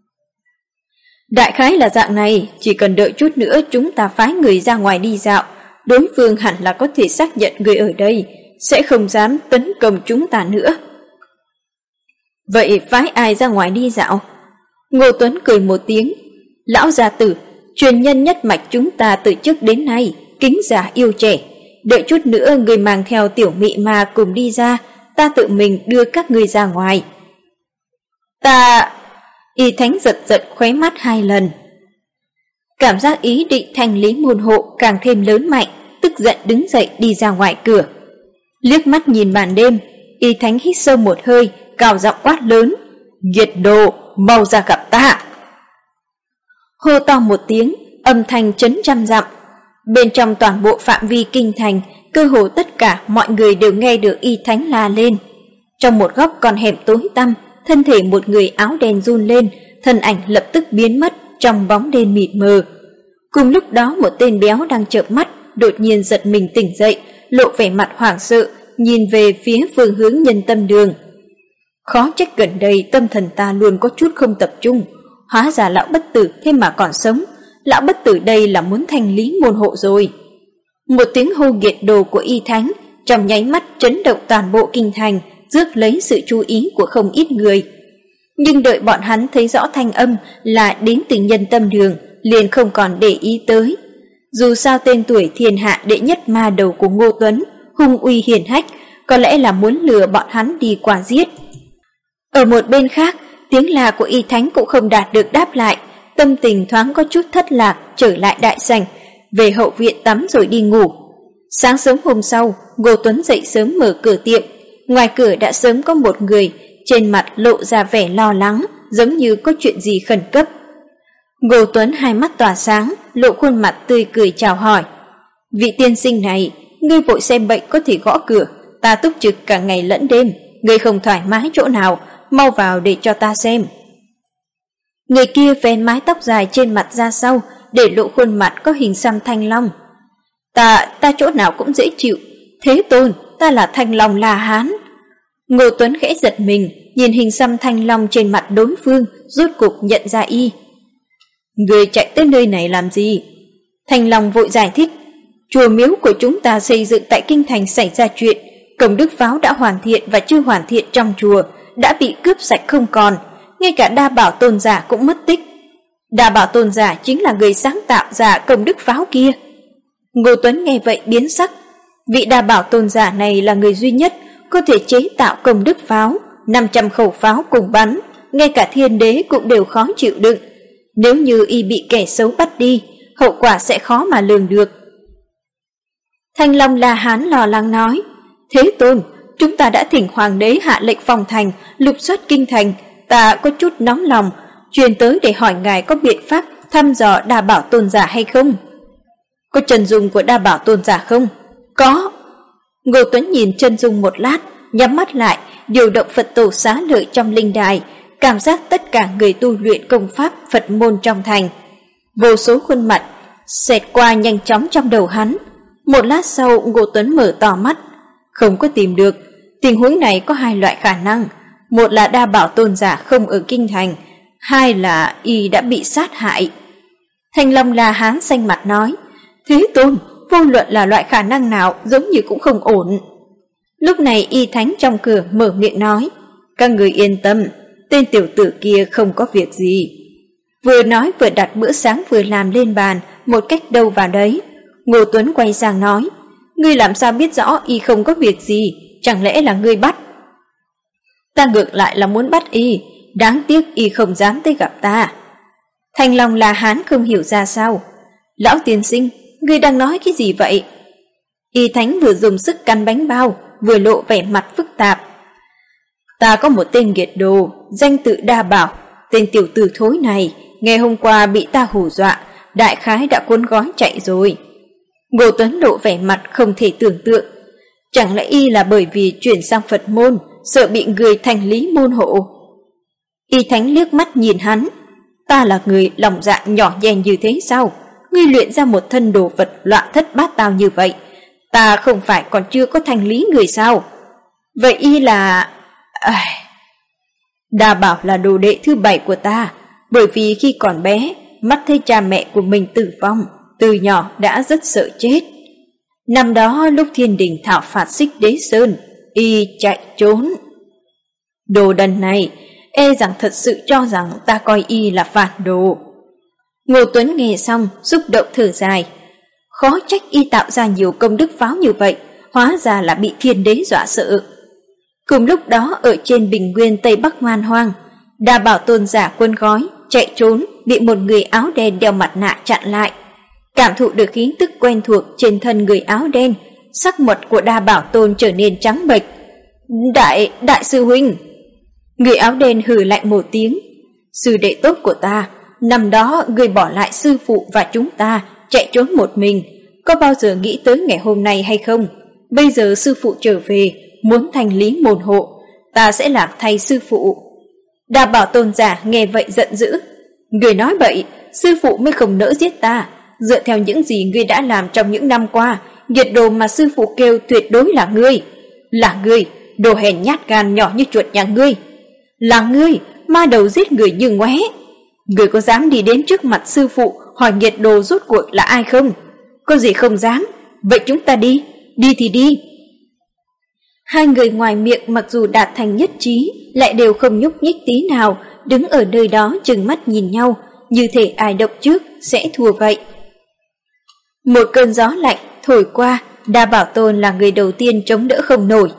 Đại khái là dạng này, chỉ cần đợi chút nữa chúng ta phái người ra ngoài đi dạo, đối phương hẳn là có thể xác nhận người ở đây, sẽ không dám tấn công chúng ta nữa. Vậy phái ai ra ngoài đi dạo? Ngô Tuấn cười một tiếng. Lão gia tử, truyền nhân nhất mạch chúng ta từ trước đến nay, kính già yêu trẻ. Đợi chút nữa người mang theo tiểu mị ma cùng đi ra, ta tự mình đưa các người ra ngoài. Ta... Y Thánh giật giật khóe mắt hai lần. Cảm giác ý định thanh lý môn hộ càng thêm lớn mạnh, tức giận đứng dậy đi ra ngoài cửa. Liếc mắt nhìn màn đêm, Y Thánh hít sâu một hơi, cào giọng quát lớn: Nghiệt đồ, mau ra gặp ta! Hô to một tiếng, âm thanh chấn trăm dặm. Bên trong toàn bộ phạm vi kinh thành, cơ hồ tất cả mọi người đều nghe được Y Thánh la lên. Trong một góc con hẻm tối tăm, thân thể một người áo đen run lên, thân ảnh lập tức biến mất trong bóng đêm mịt mờ. Cùng lúc đó một tên béo đang chợp mắt đột nhiên giật mình tỉnh dậy, lộ vẻ mặt hoảng sợ, nhìn về phía phương hướng Nhân Tâm Đường. Khó trách gần đây tâm thần ta luôn có chút không tập trung, hóa ra lão bất tử thế mà còn sống. Lão bất tử đây là muốn thanh lý môn hộ rồi. Một tiếng hô nghiệt đồ của Y Thánh trong nháy mắt chấn động toàn bộ kinh thành, rước lấy sự chú ý của không ít người. Nhưng đợi bọn hắn thấy rõ thanh âm là đến từ Nhân Tâm Đường, liền không còn để ý tới. Dù sao tên tuổi thiên hạ đệ nhất ma đầu của Ngô Tuấn hung uy hiển hách, có lẽ là muốn lừa bọn hắn đi qua giết. Ở một bên khác, tiếng la của Y Thánh cũng không đạt được đáp lại, tâm tình thoáng có chút thất lạc, trở lại đại sảnh, về hậu viện tắm rồi đi ngủ. Sáng sớm hôm sau, Ngô Tuấn dậy sớm mở cửa tiệm. Ngoài cửa đã sớm có một người, trên mặt lộ ra vẻ lo lắng, giống như có chuyện gì khẩn cấp. Ngô Tuấn hai mắt tỏa sáng, lộ khuôn mặt tươi cười chào hỏi. Vị tiên sinh này, ngươi vội xem bệnh có thể gõ cửa, ta túc trực cả ngày lẫn đêm, ngươi không thoải mái chỗ nào, mau vào để cho ta xem. Người kia vén mái tóc dài trên mặt ra sau, để lộ khuôn mặt có hình xăm thanh long. Ta chỗ nào cũng dễ chịu, Thế Tôn, ta là Thanh Long La Hán. Ngô Tuấn khẽ giật mình, nhìn hình xăm thanh long trên mặt đối phương, rốt cục nhận ra y. Người chạy tới nơi này làm gì? Thanh Long vội giải thích. Chùa miếu của chúng ta xây dựng tại kinh thành xảy ra chuyện, công đức pháo đã hoàn thiện và chưa hoàn thiện trong chùa đã bị cướp sạch không còn. ngay cả Đa Bảo Tôn giả cũng mất tích. Đa Bảo Tôn giả chính là người sáng tạo ra công đức pháo kia. Ngô Tuấn nghe vậy biến sắc. Vị Đa Bảo Tôn giả này là người duy nhất có thể chế tạo công đức pháo, 500 khẩu pháo cùng bắn, ngay cả thiên đế cũng đều khó chịu đựng. Nếu như y bị kẻ xấu bắt đi, hậu quả sẽ khó mà lường được. Thanh Long La Hán lo lắng nói, Thế Tôn, chúng ta đã thỉnh hoàng đế hạ lệnh phòng thành, lục soát kinh thành, ta có chút nóng lòng, truyền tới để hỏi ngài có biện pháp thăm dò Đa Bảo Tôn giả hay không? Có chân dung của Đa Bảo Tôn giả không? Có. Ngô Tuấn nhìn chân dung một lát, nhắm mắt lại, điều động Phật tổ xá lợi trong linh đài, cảm giác tất cả người tu luyện công pháp Phật môn trong thành. Vô số khuôn mặt xẹt qua nhanh chóng trong đầu hắn. Một lát sau, Ngô Tuấn mở to mắt, không có tìm được. Tình huống này có hai loại khả năng, một là Đa Bảo Tôn giả không ở kinh thành, hai là y đã bị sát hại. Thanh Long La Hán xanh mặt nói, Thế Tôn, vô luận là loại khả năng nào giống như cũng không ổn. Lúc này Y Thánh trong cửa mở miệng nói, các người yên tâm, tên tiểu tử kia không có việc gì. Vừa nói vừa đặt bữa sáng vừa làm lên bàn, một cách đâu vào đấy. Ngô Tuấn quay sang nói, ngươi làm sao biết rõ y không có việc gì, chẳng lẽ là ngươi bắt? Ta ngược lại là muốn bắt y, đáng tiếc y không dám tới gặp ta. Thanh Long La Hán không hiểu ra sao. Lão tiên sinh, ngươi đang nói cái gì vậy? Y Thánh vừa dùng sức cắn bánh bao, vừa lộ vẻ mặt phức tạp. Ta có một tên nghiệt đồ, danh tự Đa Bảo, tên tiểu tử thối này, ngày hôm qua bị ta hù dọa, đại khái đã cuốn gói chạy rồi. Ngô Tuấn lộ vẻ mặt không thể tưởng tượng. Chẳng lẽ y là bởi vì chuyển sang Phật môn, sợ bị người thành lý môn hộ? Y Thánh liếc mắt nhìn hắn. Ta là người lòng dạ nhỏ nhen như thế sao? Ngươi luyện ra một thân đồ vật loạn thất bát tao như vậy, ta không phải còn chưa có thành lý người sao? Vậy y là... Đa Bảo là đồ đệ thứ 7 của ta, bởi vì khi còn bé, mắt thấy cha mẹ của mình tử vong, từ nhỏ đã rất sợ chết. Năm đó lúc thiên đình thảo phạt Xích Đế Sơn, y chạy trốn. Đồ đần này, e rằng thật sự cho rằng ta coi y là phản đồ. Ngô Tuấn nghe xong, xúc động thở dài. Khó trách y tạo ra nhiều công đức pháo như vậy, hóa ra là bị thiên đế dọa sợ. Cùng lúc đó ở trên bình nguyên Tây Bắc man hoang, Đa Bảo Tôn giả quân gói, chạy trốn, bị một người áo đen đeo mặt nạ chặn lại. Cảm thụ được khí tức quen thuộc trên thân người áo đen, sắc mặt của Đa Bảo Tôn trở nên trắng bệch. Đại sư huynh! Người áo đen hừ lạnh một tiếng. Sư đệ tốt của ta, năm đó người bỏ lại sư phụ và chúng ta chạy trốn một mình, có bao giờ nghĩ tới ngày hôm nay hay không? Bây giờ sư phụ trở về, muốn thành lý môn hộ, ta sẽ làm thay sư phụ. Đa Bảo Tôn giả nghe vậy giận dữ. Người nói bậy, sư phụ mới không nỡ giết ta. Dựa theo những gì ngươi đã làm trong những năm qua, nghiệt đồ mà sư phụ kêu tuyệt đối là ngươi. Là ngươi, đồ hèn nhát gan nhỏ như chuột nhà ngươi. Là ngươi, ma đầu giết người như ngoé. Ngươi có dám đi đến trước mặt sư phụ hỏi nghiệt đồ rốt cuộc là ai không? Có gì không dám, vậy chúng ta đi thì đi. Hai người ngoài miệng mặc dù đạt thành nhất trí, lại đều không nhúc nhích tí nào, đứng ở nơi đó trừng mắt nhìn nhau, như thể ai động trước sẽ thua vậy. Một cơn gió lạnh thổi qua, Đa Bảo Tôn là người đầu tiên chống đỡ không nổi.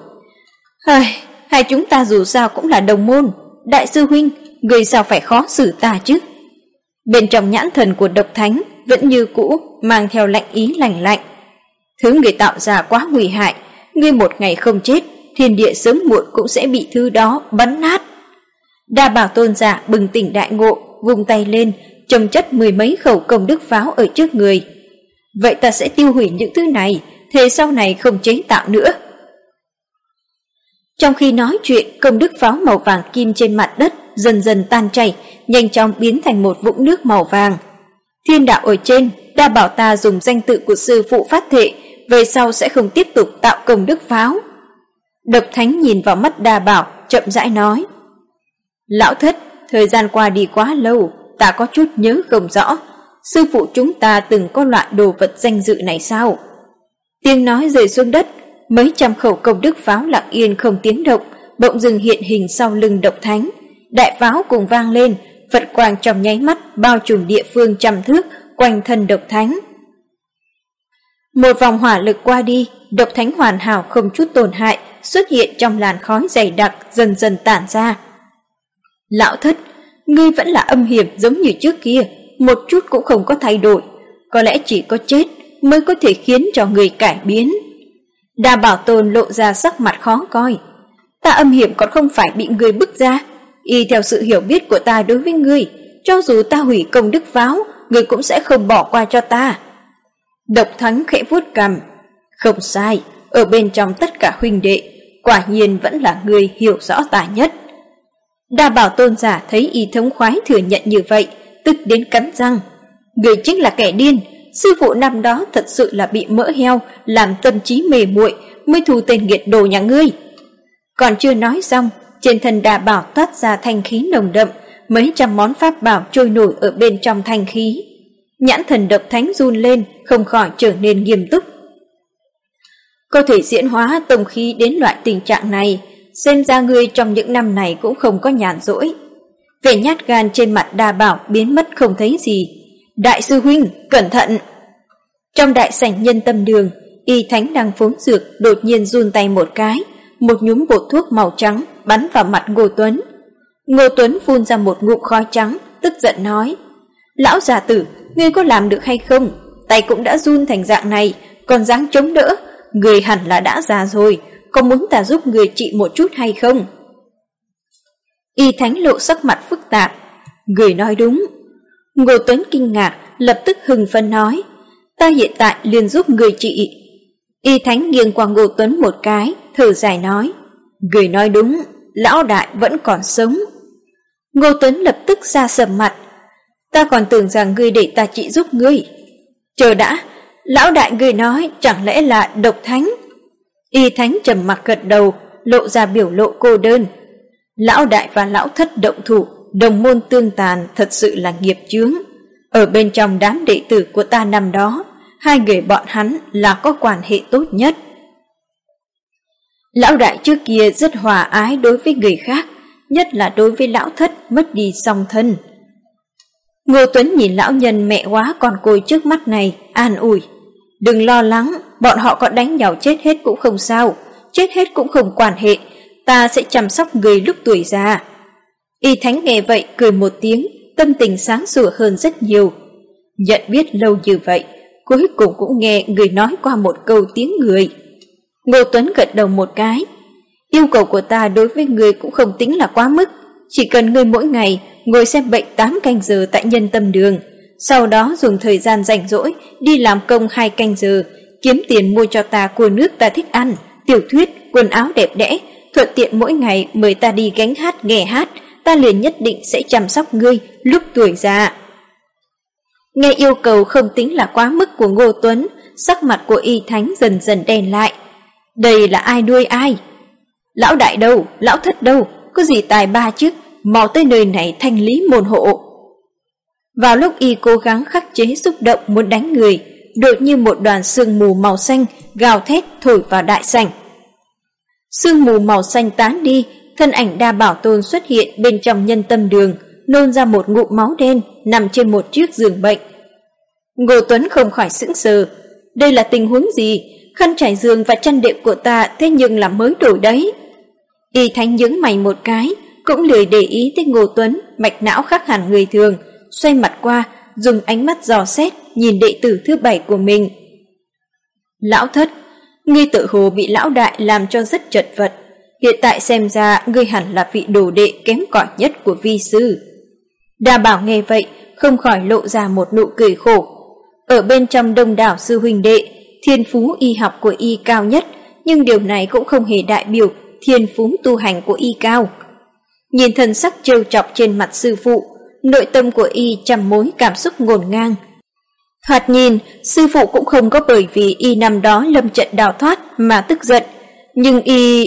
Hai chúng ta dù sao cũng là đồng môn, đại sư huynh, người sao phải khó xử ta chứ? Bên trong nhãn thần của Độc Thánh vẫn như cũ mang theo lạnh ý lạnh lạnh. Thứ người tạo ra quá nguy hại, ngươi một ngày không chết, thiên địa sớm muộn cũng sẽ bị thứ đó bắn nát. Đa Bảo Tôn giả bừng tỉnh đại ngộ, vung tay lên, chồng chất 10 mấy khẩu công đức pháo ở trước người. Vậy ta sẽ tiêu hủy những thứ này, thế sau này không chế tạo nữa. Trong khi nói chuyện, công đức pháo màu vàng kim trên mặt đất dần dần tan chảy, nhanh chóng biến thành một vũng nước màu vàng. Thiên đạo ở trên, Đa Bảo ta dùng danh tự của sư phụ phát thệ, về sau sẽ không tiếp tục tạo công đức pháo. Độc Thánh nhìn vào mắt Đa Bảo, chậm rãi nói. Lão thất, thời gian qua đi quá lâu, ta có chút nhớ không rõ. Sư phụ chúng ta từng có loại đồ vật danh dự này sao? Tiếng nói rơi xuống đất, mấy trăm khẩu công đức pháo lặng yên không tiếng động, bỗng dưng hiện hình sau lưng Độc Thánh. đại pháo cùng vang lên, Phật quang trong nháy mắt bao trùm địa phương trăm thước quanh thân Độc Thánh. Một vòng hỏa lực qua đi, Độc Thánh hoàn hảo không chút tổn hại xuất hiện trong làn khói dày đặc dần dần tản ra. Lão Thất, ngươi vẫn là âm hiểm giống như trước kia, một chút cũng không có thay đổi, có lẽ chỉ có chết mới có thể khiến cho người cải biến. Đa Bảo Tôn lộ ra sắc mặt khó coi. Ta âm hiểm còn không phải bị người bức ra, y theo sự hiểu biết của ta đối với ngươi, cho dù ta hủy công đức pháo, ngươi cũng sẽ không bỏ qua cho ta. Độc Thánh khẽ vuốt cằm. Không sai, ở bên trong tất cả huynh đệ, quả nhiên vẫn là ngươi hiểu rõ ta nhất. Đa Bảo Tôn giả thấy y thống khoái thừa nhận như vậy, tức đến cắn răng. Ngươi chính là kẻ điên, sư phụ năm đó thật sự là bị mỡ heo làm tâm trí mê muội mới thu tên nghiệt đồ nhà ngươi. Còn chưa nói xong, trên thân Đa Bảo toát ra thanh khí nồng đậm, mấy trăm món pháp bảo trôi nổi ở bên trong thanh khí. Nhãn thần Độc Thánh run lên, không khỏi trở nên nghiêm túc. Có thể diễn hóa tông khí đến loại tình trạng này, xem ra ngươi trong những năm này cũng không có nhàn rỗi. Vẻ nhát gan trên mặt Đa Bảo biến mất không thấy gì. Đại sư huynh, cẩn thận! Trong đại sảnh Nhân Tâm Đường, Y Thánh đang phối dược đột nhiên run tay một cái, một nhúm bột thuốc màu trắng bắn vào mặt Ngô Tuấn. Ngô Tuấn phun ra một ngụm khói trắng, tức giận nói: Lão già tử, ngươi có làm được hay không? Tay cũng đã run thành dạng này, còn dáng chống đỡ, người hẳn là đã già rồi, có muốn ta giúp người trị một chút hay không? Y Thánh lộ sắc mặt phức tạp. Người nói đúng. Ngô Tuấn kinh ngạc, lập tức hưng phấn nói: Ta hiện tại liền giúp người trị. Y Thánh nghiêng qua Ngô Tuấn một cái, thở dài nói: Người nói đúng, lão đại vẫn còn sống. Ngô Tuấn lập tức ra sầm mặt. Ta còn tưởng rằng ngươi để ta trị giúp ngươi. Chờ đã, lão đại ngươi nói chẳng lẽ là Độc Thánh? Y Thánh trầm mặc gật đầu, lộ ra biểu lộ cô đơn. Lão đại và lão thất động thủ, đồng môn tương tàn, thật sự là nghiệp chướng. Ở bên trong đám đệ tử của ta năm đó, hai người bọn hắn là có quan hệ tốt nhất. Lão đại trước kia rất hòa ái đối với người khác, nhất là đối với lão thất mất đi song thân. Ngô Tuấn nhìn lão nhân mẹ quá còn côi trước mắt này, an ủi: Đừng lo lắng, bọn họ có đánh nhau chết hết cũng không sao, chết hết cũng không quan hệ, ta sẽ chăm sóc người lúc tuổi già. Y Thánh nghe vậy cười một tiếng, tâm tình sáng sủa hơn rất nhiều. Nhận biết lâu như vậy, cuối cùng cũng nghe người nói qua một câu tiếng người. Ngô Tuấn gật đầu một cái. Yêu cầu của ta đối với người cũng không tính là quá mức, chỉ cần ngươi mỗi ngày ngồi xem bệnh 8 canh giờ tại Nhân Tâm Đường, sau đó dùng thời gian rảnh rỗi đi làm công 2 canh giờ, kiếm tiền mua cho ta cua nước ta thích ăn, tiểu thuyết, quần áo đẹp đẽ, thuận tiện mỗi ngày mời ta đi gánh hát nghe hát, ta liền nhất định sẽ chăm sóc ngươi lúc tuổi già. Nghe yêu cầu không tính là quá mức của Ngô Tuấn, sắc mặt của Y Thánh dần dần đen lại. Đây là ai nuôi ai? Lão đại đâu, lão thất đâu, có gì tài ba chứ, mau tới nơi này thanh lý môn hộ. Vào lúc Y cố gắng khắc chế xúc động muốn đánh người, đột nhiên một đoàn sương mù màu xanh gào thét thổi vào đại sảnh. Sương mù màu xanh tán đi, thân ảnh Đa Bảo Tôn xuất hiện bên trong Nhân Tâm Đường, nôn ra một ngụm máu đen nằm trên một chiếc giường bệnh. Ngô Tuấn không khỏi sững sờ. Đây là tình huống gì? Khăn trải giường và chăn đệm của ta thế nhưng là mới đổi đấy. Y Thánh nhướng mày một cái, cũng lười để ý tới Ngô Tuấn, mạch não khác hẳn người thường, xoay mặt qua, dùng ánh mắt dò xét nhìn đệ tử thứ 7 của mình. Lão thất, ngươi tự hồ bị lão đại làm cho rất chật vật, hiện tại xem ra ngươi hẳn là vị đồ đệ kém cỏi nhất của vi sư. Đa Bảo nghe vậy, không khỏi lộ ra một nụ cười khổ. Ở bên trong đông đảo sư huynh đệ, thiên phú y học của y cao nhất, nhưng điều này cũng không hề đại biểu thiên phú tu hành của y cao. Nhìn thần sắc trêu chọc trên mặt sư phụ, nội tâm của y trăm mối cảm xúc ngổn ngang. Thoạt nhìn, sư phụ cũng không có bởi vì y năm đó lâm trận đào thoát mà tức giận, nhưng y...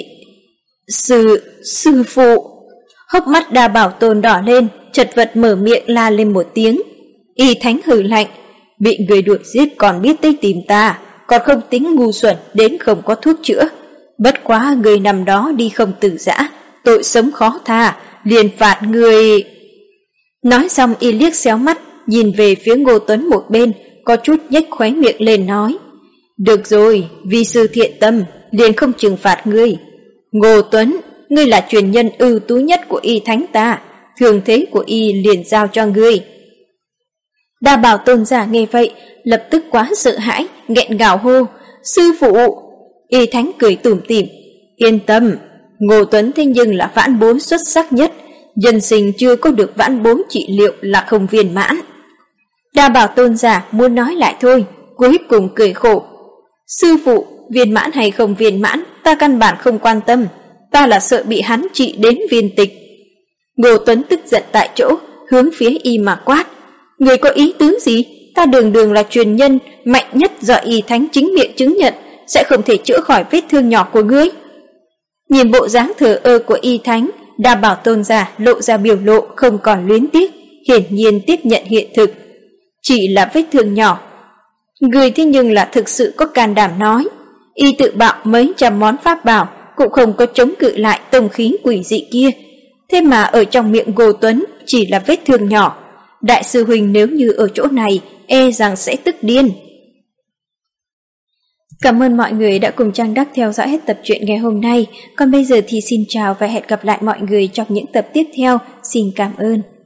Sư phụ... Hốc mắt Đa Bảo Tôn đỏ lên, chật vật mở miệng la lên một tiếng. Y Thánh hừ lạnh: Bị người đuổi giết còn biết tới tìm ta, còn không tính ngu xuẩn đến không có thuốc chữa. Bất quá người nằm đó đi không từ giã, tội sống khó tha, liền phạt người. Nói xong y liếc xéo mắt, nhìn về phía Ngô Tuấn một bên, có chút nhếch khóe miệng lên nói: "Được rồi, vi sư thiện tâm, liền không trừng phạt ngươi. Ngô Tuấn, ngươi là truyền nhân ưu tú nhất của y thánh ta, thường thế của y liền giao cho ngươi." Đa Bảo tôn giả nghe vậy, lập tức quá sợ hãi, nghẹn ngào hô: "Sư phụ!" Y thánh cười tủm tỉm: "Yên tâm, Ngô Tuấn thế nhưng là vãn bối xuất sắc nhất, nhân sinh chưa có được vãn bối trị liệu là không viên mãn." Đa Bảo tôn giả muốn nói lại thôi, cuối cùng cười khổ: "Sư phụ, viên mãn hay không viên mãn, ta căn bản không quan tâm, ta là sợ bị hắn trị đến viên tịch." Ngô Tuấn tức giận tại chỗ, hướng phía y mà quát: "Người có ý tứ gì? Ta đường đường là truyền nhân mạnh nhất do y thánh chính miệng chứng nhận, sẽ không thể chữa khỏi vết thương nhỏ của ngươi." Nhìn bộ dáng thờ ơ của y thánh, Đa Bảo tôn giả lộ ra biểu lộ không còn luyến tiếc, hiển nhiên tiếp nhận hiện thực. Chỉ là vết thương nhỏ. Người thế nhưng là thực sự có can đảm nói, y tự bạo mấy trăm món pháp bảo cũng không có chống cự lại tông khí quỷ dị kia. Thế mà ở trong miệng Ngô Tuấn chỉ là vết thương nhỏ. Đại sư huynh nếu như ở chỗ này, e rằng sẽ tức điên. Cảm ơn mọi người đã cùng Trang Đắc theo dõi hết tập truyện ngày hôm nay. Còn bây giờ thì xin chào và hẹn gặp lại mọi người trong những tập tiếp theo. Xin cảm ơn.